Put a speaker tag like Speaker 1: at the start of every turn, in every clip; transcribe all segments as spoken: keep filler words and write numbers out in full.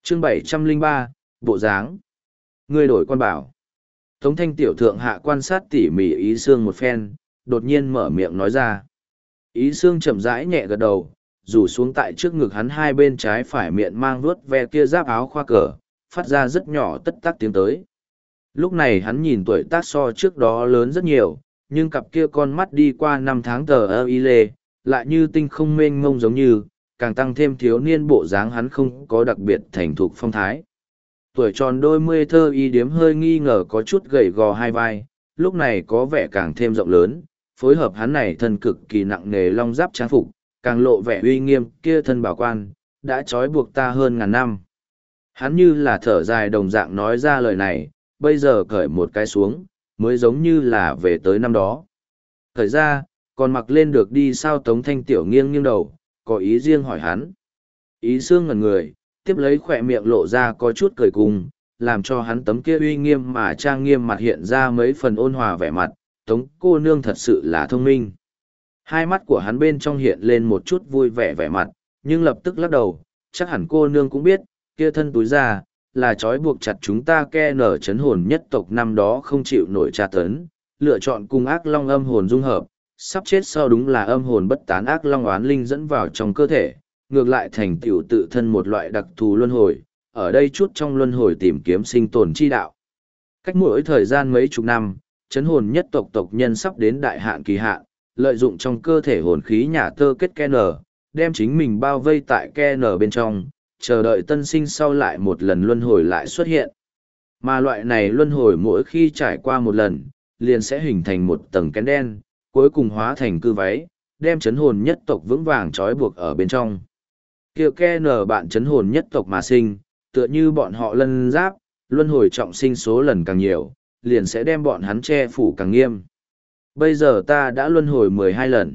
Speaker 1: chương bảy trăm lẻ ba, bộ dáng. Ngươi đổi quan bảo. Tống thanh tiểu thượng hạ quan sát tỉ mỉ Ý Sương một phen, đột nhiên mở miệng nói ra. Ý Sương chậm rãi nhẹ gật đầu, rủ xuống tại trước ngực hắn hai bên trái phải miệng mang vuốt ve kia giáp áo khoa cờ, phát ra rất nhỏ tất tắc tiếng tới. Lúc này hắn nhìn tuổi tác so trước đó lớn rất nhiều, nhưng cặp kia con mắt đi qua năm tháng tờ ơ y lê, lại như tinh không mênh mông giống như, càng tăng thêm thiếu niên bộ dáng hắn không có đặc biệt thành thục phong thái. Tuổi tròn đôi mươi thơ y điếm hơi nghi ngờ có chút gầy gò hai vai, lúc này có vẻ càng thêm rộng lớn, phối hợp hắn này thân cực kỳ nặng nề long giáp trang phục, càng lộ vẻ uy nghiêm kia thân bảo quan, đã trói buộc ta hơn ngàn năm. Hắn như là thở dài đồng dạng nói ra lời này, bây giờ cởi một cái xuống, mới giống như là về tới năm đó. Thời ra, còn mặc lên được đi sao? Tống thanh tiểu nghiêng nghiêng đầu, có ý riêng hỏi hắn. Ý Sương ngẩn người, tiếp lấy khỏe miệng lộ ra có chút cười cùng, làm cho hắn tấm kia uy nghiêm mà trang nghiêm mặt hiện ra mấy phần ôn hòa vẻ mặt. Tống cô nương thật sự là thông minh. Hai mắt của hắn bên trong hiện lên một chút vui vẻ vẻ mặt, nhưng lập tức lắc đầu, chắc hẳn cô nương cũng biết, kia thân túi ra, là trói buộc chặt chúng ta ke nở chấn hồn nhất tộc năm đó không chịu nổi tra tấn, lựa chọn cùng ác long âm hồn dung hợp, sắp chết sau đúng là âm hồn bất tán ác long oán linh dẫn vào trong cơ thể, ngược lại thành tựu tự thân một loại đặc thù luân hồi, ở đây chút trong luân hồi tìm kiếm sinh tồn chi đạo. Cách mỗi thời gian mấy chục năm, chấn hồn nhất tộc tộc nhân sắp đến đại hạn kỳ hạn, lợi dụng trong cơ thể hồn khí nhà tơ kết ke nở, đem chính mình bao vây tại ke nở bên trong, chờ đợi tân sinh sau lại một lần luân hồi lại xuất hiện. Mà loại này luân hồi mỗi khi trải qua một lần, liền sẽ hình thành một tầng kén đen, cuối cùng hóa thành cư váy, đem chấn hồn nhất tộc vững vàng trói buộc ở bên trong. Kiều ke nở bạn chấn hồn nhất tộc mà sinh, tựa như bọn họ lân giáp, luân hồi trọng sinh số lần càng nhiều, liền sẽ đem bọn hắn che phủ càng nghiêm. Bây giờ ta đã luân hồi mười hai lần.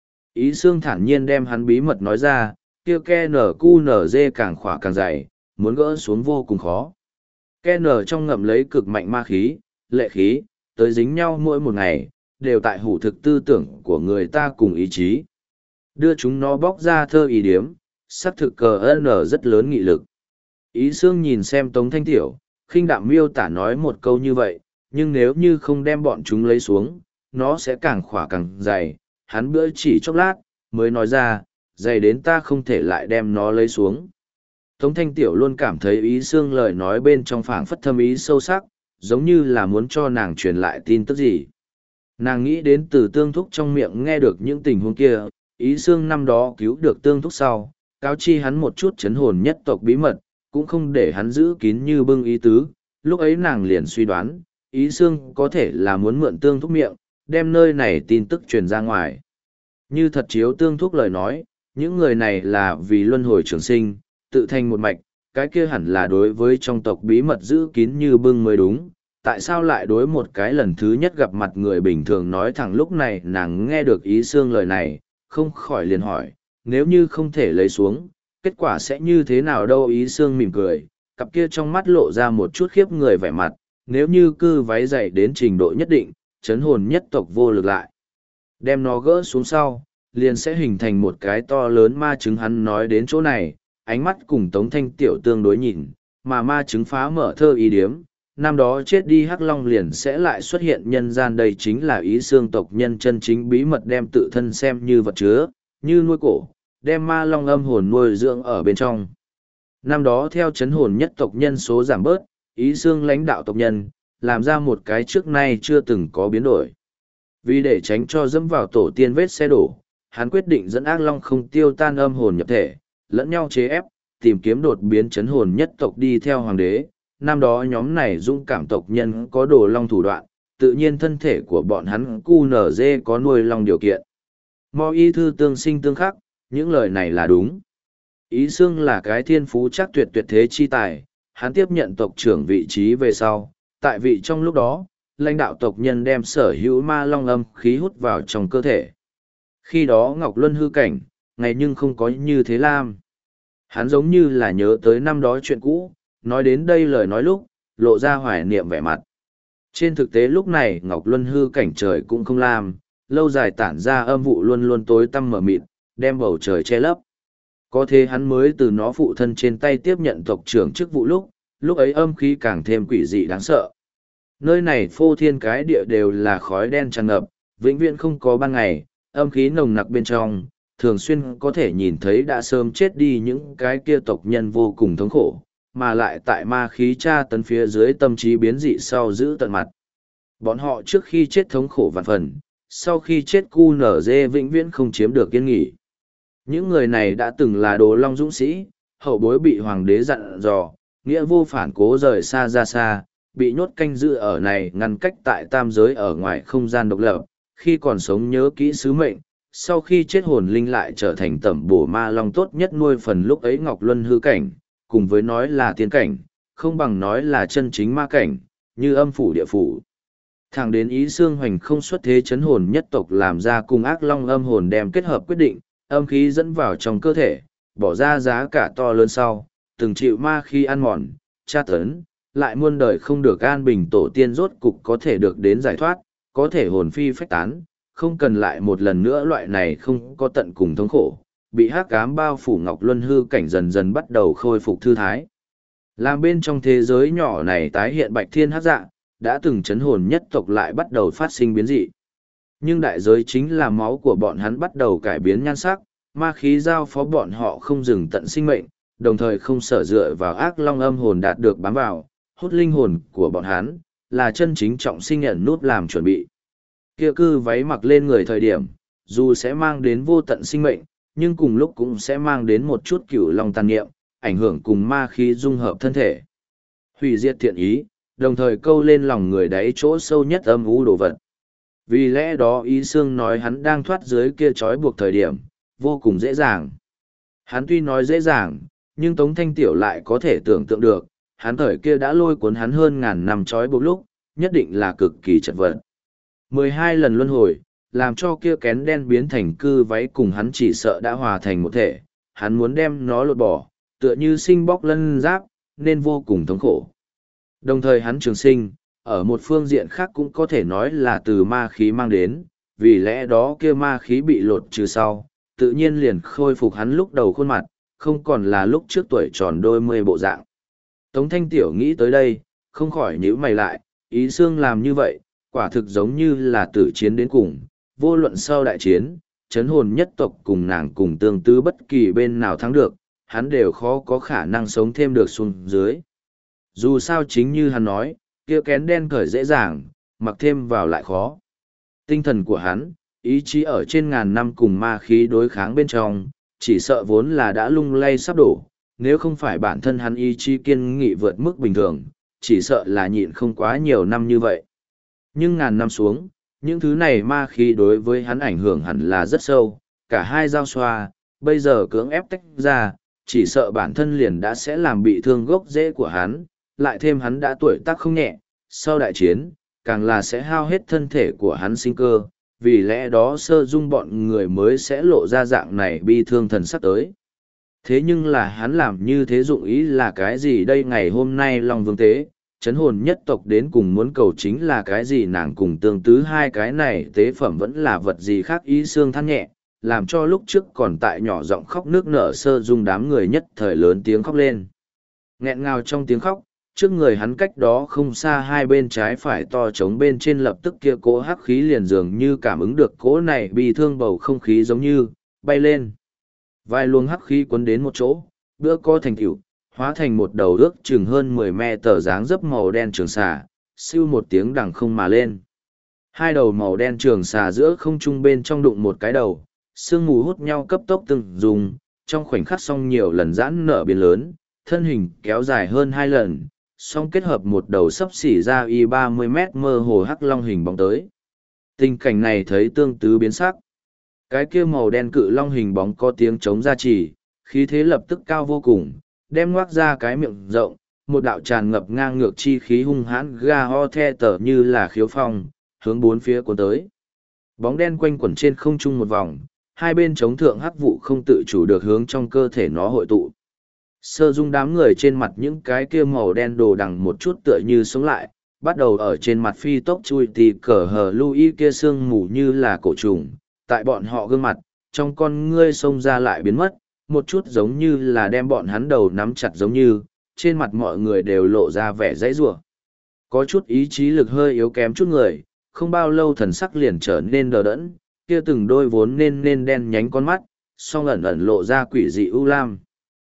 Speaker 1: Ý Sương thản nhiên đem hắn bí mật nói ra, kia ke nở cu nở dê càng khỏa càng dày, muốn gỡ xuống vô cùng khó. Ke nở trong ngậm lấy cực mạnh ma khí, lệ khí, tới dính nhau mỗi một ngày, đều tại hủ thực tư tưởng của người ta cùng ý chí. Đưa chúng nó bóc ra thơ ý điếm, sắc thực cờ nở rất lớn nghị lực. Ý Sương nhìn xem Tống Thanh Tiểu, khinh đạm miêu tả nói một câu như vậy, nhưng nếu như không đem bọn chúng lấy xuống, nó sẽ càng khỏa càng dày. Hắn bữa chỉ chốc lát, mới nói ra, dày đến ta không thể lại đem nó lấy xuống. Tống Thanh Tiểu luôn cảm thấy Ý Sương lời nói bên trong phảng phất thâm ý sâu sắc, giống như là muốn cho nàng truyền lại tin tức gì. Nàng nghĩ đến từ Tương Thúc trong miệng nghe được những tình huống kia, Ý Sương năm đó cứu được Tương Thúc sau, cáo chi hắn một chút chấn hồn nhất tộc bí mật, cũng không để hắn giữ kín như bưng ý tứ. Lúc ấy nàng liền suy đoán, Ý Sương có thể là muốn mượn Tương Thúc miệng, đem nơi này tin tức truyền ra ngoài. Như thật chiếu Tương Thúc lời nói, những người này là vì luân hồi trường sinh, tự thành một mạch, cái kia hẳn là đối với trong tộc bí mật giữ kín như bưng mới đúng. Tại sao lại đối một cái lần thứ nhất gặp mặt người bình thường nói thẳng lúc này nàng nghe được Ý Sương lời này, không khỏi liền hỏi, nếu như không thể lấy xuống, kết quả sẽ như thế nào đâu? Ý Sương mỉm cười, cặp kia trong mắt lộ ra một chút khiếp người vẻ mặt, nếu như cư váy dày đến trình độ nhất định, chấn hồn nhất tộc vô lực lại. Đem nó gỡ xuống sau, liền sẽ hình thành một cái to lớn ma trứng. Hắn nói đến chỗ này, ánh mắt cùng Tống Thanh Tiểu tương đối nhìn, mà ma trứng phá mở thơ ý điếm, năm đó chết đi Hắc Long liền sẽ lại xuất hiện nhân gian. Đây chính là Ý Sương tộc nhân chân chính bí mật, đem tự thân xem như vật chứa, như nuôi cổ, đem ma long âm hồn nuôi dưỡng ở bên trong. Năm đó theo chấn hồn nhất tộc nhân số giảm bớt, Ý Sương lãnh đạo tộc nhân, làm ra một cái trước nay chưa từng có biến đổi. Vì để tránh cho dẫm vào tổ tiên vết xe đổ, hắn quyết định dẫn ác long không tiêu tan âm hồn nhập thể, lẫn nhau chế ép, tìm kiếm đột biến chấn hồn nhất tộc đi theo hoàng đế. Năm đó nhóm này dũng cảm tộc nhân có đồ long thủ đoạn, tự nhiên thân thể của bọn hắn cu nở dê có nuôi long điều kiện. Mo y thư tương sinh tương khắc, những lời này là đúng. Ý Sương là cái thiên phú chắc tuyệt tuyệt thế chi tài, hắn tiếp nhận tộc trưởng vị trí về sau, tại vị trong lúc đó, lãnh đạo tộc nhân đem sở hữu ma long âm khí hút vào trong cơ thể. Khi đó Ngọc Luân hư cảnh, ngày nhưng không có như thế lam. Hắn giống như là nhớ tới năm đó chuyện cũ, nói đến đây lời nói lúc, lộ ra hoài niệm vẻ mặt. Trên thực tế lúc này Ngọc Luân hư cảnh trời cũng không lam, lâu dài tản ra âm vụ luôn luôn tối tăm mở mịt, đem bầu trời che lấp. Có thế hắn mới từ nó phụ thân trên tay tiếp nhận tộc trưởng chức vụ lúc, lúc ấy âm khí càng thêm quỷ dị đáng sợ. Nơi này phô thiên cái địa đều là khói đen tràn ngập, vĩnh viễn không có ban ngày, âm khí nồng nặc bên trong, thường xuyên có thể nhìn thấy đã sớm chết đi những cái kia tộc nhân vô cùng thống khổ, mà lại tại ma khí tra tấn phía dưới tâm trí biến dị sau giữ tận mặt. Bọn họ trước khi chết thống khổ vạn phần, sau khi chết cu nở dê vĩnh viễn không chiếm được yên nghỉ. Những người này đã từng là đồ long dũng sĩ, hậu bối bị hoàng đế dặn dò, nghĩa vô phản cố rời xa ra xa, bị nhốt canh giữ ở này ngăn cách tại tam giới ở ngoài không gian độc lập, khi còn sống nhớ kỹ sứ mệnh, sau khi chết hồn linh lại trở thành tẩm bổ ma long tốt nhất nuôi phần lúc ấy Ngọc Luân hư cảnh, cùng với nói là tiên cảnh, không bằng nói là chân chính ma cảnh, như âm phủ địa phủ. Thẳng đến Ý Xương Hoành không xuất thế chấn hồn nhất tộc làm ra cùng ác long âm hồn đem kết hợp quyết định, âm khí dẫn vào trong cơ thể, bỏ ra giá cả to lớn sau, từng chịu ma khi ăn mòn, tra tấn, lại muôn đời không được an bình tổ tiên rốt cục có thể được đến giải thoát, có thể hồn phi phách tán, không cần lại một lần nữa loại này không có tận cùng thống khổ, bị hắc ám bao phủ Ngọc Luân hư cảnh dần dần bắt đầu khôi phục thư thái. Làm bên trong thế giới nhỏ này tái hiện bạch thiên hắc dạ, đã từng chấn hồn nhất tộc lại bắt đầu phát sinh biến dị. Nhưng đại giới chính là máu của bọn hắn bắt đầu cải biến nhan sắc, ma khí giao phó bọn họ không dừng tận sinh mệnh, đồng thời không sở dựa vào ác long âm hồn đạt được bám vào, hút linh hồn của bọn hắn, là chân chính trọng sinh nhận nút làm chuẩn bị. Kia cư váy mặc lên người thời điểm, dù sẽ mang đến vô tận sinh mệnh, nhưng cùng lúc cũng sẽ mang đến một chút cửu long tàn niệm, ảnh hưởng cùng ma khí dung hợp thân thể. Hủy diệt thiện ý, đồng thời câu lên lòng người đáy chỗ sâu nhất âm u đồ vật. Vì lẽ đó Ý Xương nói hắn đang thoát dưới kia trói buộc thời điểm, vô cùng dễ dàng. Hắn tuy nói dễ dàng, nhưng Tống Thanh Tiểu lại có thể tưởng tượng được, hắn thời kia đã lôi cuốn hắn hơn ngàn năm trói buộc lúc, nhất định là cực kỳ chật vật. mười hai lần luân hồi, làm cho kia kén đen biến thành cư váy cùng hắn chỉ sợ đã hòa thành một thể, hắn muốn đem nó lột bỏ, tựa như sinh bóc lân giáp, nên vô cùng thống khổ. Đồng thời hắn trường sinh, ở một phương diện khác cũng có thể nói là từ ma khí mang đến, vì lẽ đó kia ma khí bị lột trừ sau, tự nhiên liền khôi phục hắn lúc đầu khuôn mặt, không còn là lúc trước tuổi tròn đôi mươi bộ dạng. Tống Thanh Tiểu nghĩ tới đây, không khỏi nhíu mày lại, Ý Xương làm như vậy, quả thực giống như là tử chiến đến cùng, vô luận sau đại chiến, chấn hồn nhất tộc cùng nàng cùng tương tư bất kỳ bên nào thắng được, hắn đều khó có khả năng sống thêm được xuống dưới. Dù sao chính như hắn nói, kia kén đen cởi dễ dàng, mặc thêm vào lại khó. Tinh thần của hắn, ý chí ở trên ngàn năm cùng ma khí đối kháng bên trong, chỉ sợ vốn là đã lung lay sắp đổ, nếu không phải bản thân hắn ý chí kiên nghị vượt mức bình thường, chỉ sợ là nhịn không quá nhiều năm như vậy. Nhưng ngàn năm xuống, những thứ này ma khí đối với hắn ảnh hưởng hẳn là rất sâu, cả hai giao xoa, bây giờ cưỡng ép tách ra, chỉ sợ bản thân liền đã sẽ làm bị thương gốc rễ của hắn, lại thêm hắn đã tuổi tác không nhẹ, sau đại chiến, càng là sẽ hao hết thân thể của hắn sinh cơ, vì lẽ đó sơ dung bọn người mới sẽ lộ ra dạng này bi thương thần sắc tới. Thế nhưng là hắn làm như thế dụng ý là cái gì đây ngày hôm nay Long Vương Tế, chấn hồn nhất tộc đến cùng muốn cầu chính là cái gì nàng cùng tương tứ hai cái này tế phẩm vẫn là vật gì khác Ý Xương than nhẹ, làm cho lúc trước còn tại nhỏ giọng khóc nước nở sơ dung đám người nhất thời lớn tiếng khóc lên. Nghẹn ngào trong tiếng khóc, trước người hắn cách đó không xa hai bên trái phải to trống bên trên lập tức kia cỗ hắc khí liền dường như cảm ứng được cỗ này bị thương bầu không khí giống như bay lên. Vài luồng hắc khí cuốn đến một chỗ, bữa co thành tiểu, hóa thành một đầu ước chừng hơn mười me tờ dáng dấp màu đen trường xà, siêu một tiếng đằng không mà lên. Hai đầu màu đen trường xà giữa không trung bên trong đụng một cái đầu, sương mù hút nhau cấp tốc từng dùng, trong khoảnh khắc song nhiều lần giãn nở biến lớn, thân hình kéo dài hơn hai lần, song kết hợp một đầu sấp xỉ ra y ba mươi mét mơ hồ hắc long hình bóng tới. Tình cảnh này thấy tương tứ biến sắc. Cái kia màu đen cự long hình bóng có tiếng chống ra chỉ, khí thế lập tức cao vô cùng, đem ngoác ra cái miệng rộng, một đạo tràn ngập ngang ngược chi khí hung hãn ga ho the tở như là khiếu phong, hướng bốn phía cuốn tới. Bóng đen quanh quẩn trên không trung một vòng, hai bên chống thượng hắc vụ không tự chủ được hướng trong cơ thể nó hội tụ. Sơ dung đám người trên mặt những cái kia màu đen đồ đằng một chút tựa như sống lại, bắt đầu ở trên mặt phi tốc chui tì cờ hờ lui kia sương mù như là cổ trùng, tại bọn họ gương mặt, trong con ngươi xông ra lại biến mất, một chút giống như là đem bọn hắn đầu nắm chặt giống như, trên mặt mọi người đều lộ ra vẻ dãy rủa. Có chút ý chí lực hơi yếu kém chút người, không bao lâu thần sắc liền trở nên đờ đẫn, kia từng đôi vốn nên nên đen nhánh con mắt, song ẩn ẩn lộ ra quỷ dị u lam.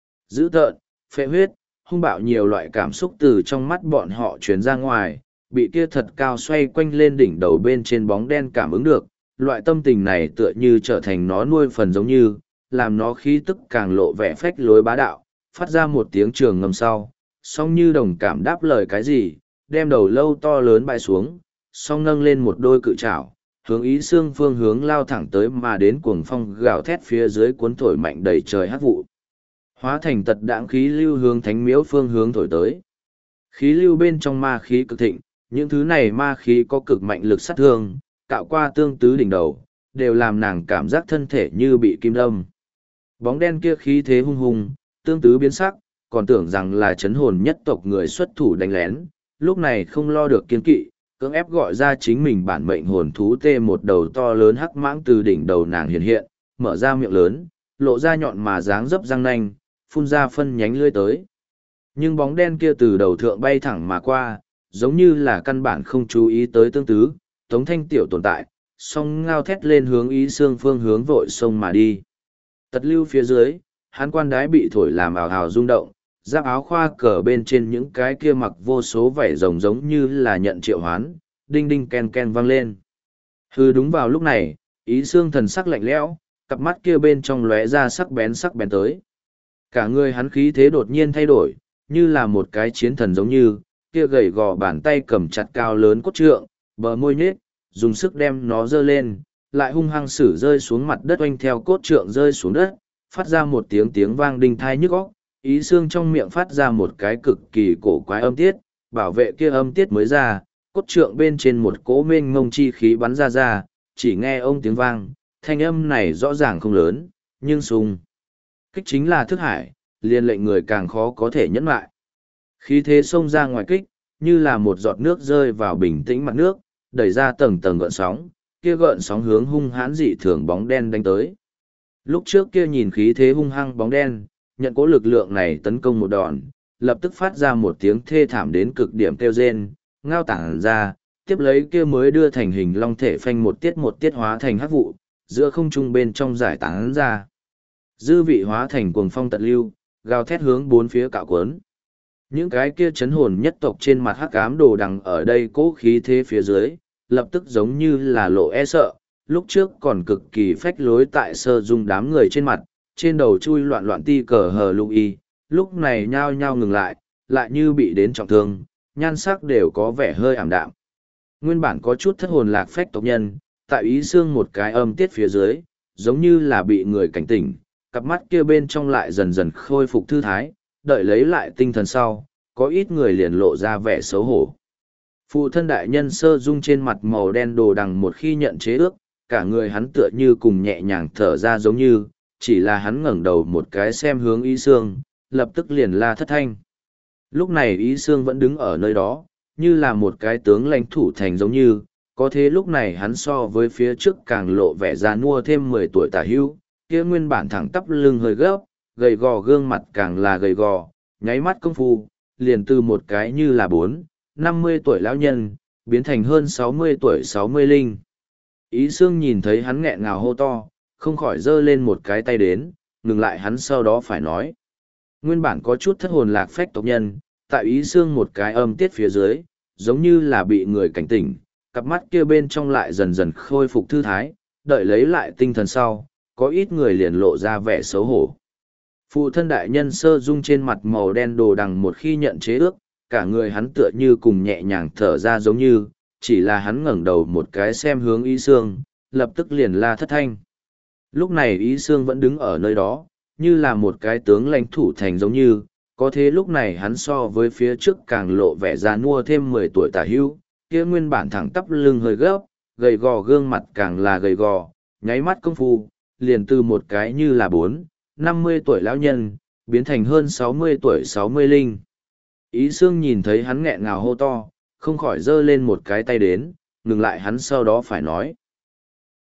Speaker 1: Dữ tợn, phệ huyết, hung bạo nhiều loại cảm xúc từ trong mắt bọn họ truyền ra ngoài, bị kia thật cao xoay quanh lên đỉnh đầu bên trên bóng đen cảm ứng được, loại tâm tình này tựa như trở thành nó nuôi phần giống như, làm nó khí tức càng lộ vẻ phách lối bá đạo, phát ra một tiếng trường ngầm sau, song như đồng cảm đáp lời cái gì, đem đầu lâu to lớn bại xuống, song nâng lên một đôi cự trảo, hướng Ý Xương phương hướng lao thẳng tới mà đến cuồng phong gào thét phía dưới cuốn thổi mạnh đầy trời hắc vụ. Hóa thành tật đãng khí lưu hướng thánh miếu phương hướng thổi tới. Khí lưu bên trong ma khí cực thịnh, những thứ này ma khí có cực mạnh lực sát thương, cạo qua tương tứ đỉnh đầu, đều làm nàng cảm giác thân thể như bị kim đâm. Bóng đen kia khí thế hung hùng, tương tứ biến sắc, còn tưởng rằng là chấn hồn nhất tộc người xuất thủ đánh lén, lúc này không lo được kiên kỵ, cưỡng ép gọi ra chính mình bản mệnh hồn thú tê một đầu to lớn hắc mãng từ đỉnh đầu nàng hiện hiện, mở ra miệng lớn, lộ ra nhọn mà dáng dấp răng nanh, phun ra phân nhánh lưỡi tới. Nhưng bóng đen kia từ đầu thượng bay thẳng mà qua, giống như là căn bản không chú ý tới tương tứ, Tống Thanh Tiểu tồn tại, song ngao thét lên hướng Ý Xương phương hướng vội sông mà đi. Tật lưu phía dưới, hán quan đái bị thổi làm ảo ảo rung động, giáp áo khoa cờ bên trên những cái kia mặc vô số vảy rồng giống như là nhận triệu hoán, đinh đinh ken ken vang lên. Hư đúng vào lúc này, Ý Xương thần sắc lạnh lẽo, cặp mắt kia bên trong lóe ra sắc bén sắc bén tới. Cả người hắn khí thế đột nhiên thay đổi, như là một cái chiến thần giống như, kia gầy gò bàn tay cầm chặt cao lớn cốt trượng, bờ môi nhếch, dùng sức đem nó giơ lên, lại hung hăng sử rơi xuống mặt đất oanh theo cốt trượng rơi xuống đất, phát ra một tiếng tiếng vang đinh thai nhức óc. Ý Xương trong miệng phát ra một cái cực kỳ cổ quái âm tiết, bảo vệ kia âm tiết mới ra, cốt trượng bên trên một cỗ mênh mông chi khí bắn ra ra, chỉ nghe ông tiếng vang, thanh âm này rõ ràng không lớn, nhưng sung kích chính là thức hải, liền lệnh người càng khó có thể nhẫn lại. Khí thế xông ra ngoài kích, như là một giọt nước rơi vào bình tĩnh mặt nước, đẩy ra tầng tầng gợn sóng, kia gợn sóng hướng hung hãn dị thường bóng đen đánh tới. Lúc trước kia nhìn khí thế hung hăng bóng đen, nhận cố lực lượng này tấn công một đòn, lập tức phát ra một tiếng thê thảm đến cực điểm kêu rên, ngao tản ra, tiếp lấy kia mới đưa thành hình long thể phanh một tiết một tiết hóa thành hắc vụ, giữa không trung bên trong giải tán ra. Dư vị hóa thành cuồng phong tận lưu, gào thét hướng bốn phía cạo cuốn. Những cái kia chấn hồn nhất tộc trên mặt hắc ám đồ đằng ở đây cố khí thế phía dưới, lập tức giống như là lộ e sợ, lúc trước còn cực kỳ phách lối tại sơ dung đám người trên mặt, trên đầu chui loạn loạn ti cờ hờ lục y, lúc này nhao nhao ngừng lại, lại như bị đến trọng thương, nhan sắc đều có vẻ hơi ảm đạm. Nguyên bản có chút thất hồn lạc phách tộc nhân, tại Ý Xương một cái âm tiết phía dưới, giống như là bị người cảnh tỉnh, cặp mắt kia bên trong lại dần dần khôi phục thư thái, đợi lấy lại tinh thần sau, có ít người liền lộ ra vẻ xấu hổ. Phụ thân đại nhân sơ dung trên mặt màu đen đồ đằng một khi nhận chế ước, cả người hắn tựa như cùng nhẹ nhàng thở ra giống như, chỉ là hắn ngẩng đầu một cái xem hướng Ý Xương, lập tức liền la thất thanh. Lúc này Ý Xương vẫn đứng ở nơi đó, như là một cái tướng lãnh thủ thành giống như, có thế lúc này hắn so với phía trước càng lộ vẻ già nua thêm mười tuổi tả hữu, kia nguyên bản thẳng tắp lưng hơi gấp, gầy gò gương mặt càng là gầy gò, nháy mắt công phu, liền từ một cái như là bốn, năm mươi tuổi lão nhân, biến thành hơn sáu mươi tuổi sáu mươi linh. Ý Xương nhìn thấy hắn nghẹn ngào hô to, không khỏi giơ lên một cái tay đến, ngừng lại hắn sau đó phải nói. Nguyên bản có chút thất hồn lạc phách tộc nhân, tại Ý Xương một cái âm tiết phía dưới, giống như là bị người cảnh tỉnh, cặp mắt kia bên trong lại dần dần khôi phục thư thái, đợi lấy lại tinh thần sau, có ít người liền lộ ra vẻ xấu hổ. Phụ thân đại nhân sơ dung trên mặt màu đen đồ đằng một khi nhận chế ước, cả người hắn tựa như cùng nhẹ nhàng thở ra giống như, chỉ là hắn ngẩng đầu một cái xem hướng Ý Xương, lập tức liền la thất thanh. Lúc này Ý Xương vẫn đứng ở nơi đó, như là một cái tướng lãnh thủ thành giống như, có thế lúc này hắn so với phía trước càng lộ vẻ già nua thêm mười tuổi tả hữu, kia nguyên bản thẳng tắp lưng hơi gấp, gầy gò gương mặt càng là gầy gò, nháy mắt công phu, liền từ một cái như là bốn, năm mươi tuổi lão nhân, biến thành hơn sáu mươi tuổi sáu mươi linh. Ý Xương nhìn thấy hắn nghẹn ngào hô to, không khỏi giơ lên một cái tay đến, ngừng lại hắn sau đó phải nói. Nguyên bản có chút thất hồn lạc phách tộc nhân, tại Ý Xương một cái âm tiết phía dưới, giống như là bị người cảnh tỉnh, cặp mắt kia bên trong lại dần dần khôi phục thư thái, đợi lấy lại tinh thần sau, có ít người liền lộ ra vẻ xấu hổ. Phụ thân đại nhân sơ dung trên mặt màu đen đồ đằng một khi nhận chế ước, cả người hắn tựa như cùng nhẹ nhàng thở ra giống như, chỉ là hắn ngẩng đầu một cái xem hướng Ý Xương, lập tức liền la thất thanh. Lúc này Ý Xương vẫn đứng ở nơi đó, như là một cái tướng lãnh thủ thành giống như, có thế lúc này hắn so với phía trước càng lộ vẻ già nua thêm mười tuổi tả hữu, kia nguyên bản thẳng tắp lưng hơi gấp, gầy gò gương mặt càng là gầy gò, nháy mắt công phu, liền từ một cái như là bốn, năm mươi tuổi lão nhân, biến thành hơn sáu mươi tuổi sáu mươi linh. Ý Xương nhìn thấy hắn nghẹn ngào hô to, không khỏi giơ lên một cái tay đến, ngừng lại hắn sau đó phải nói.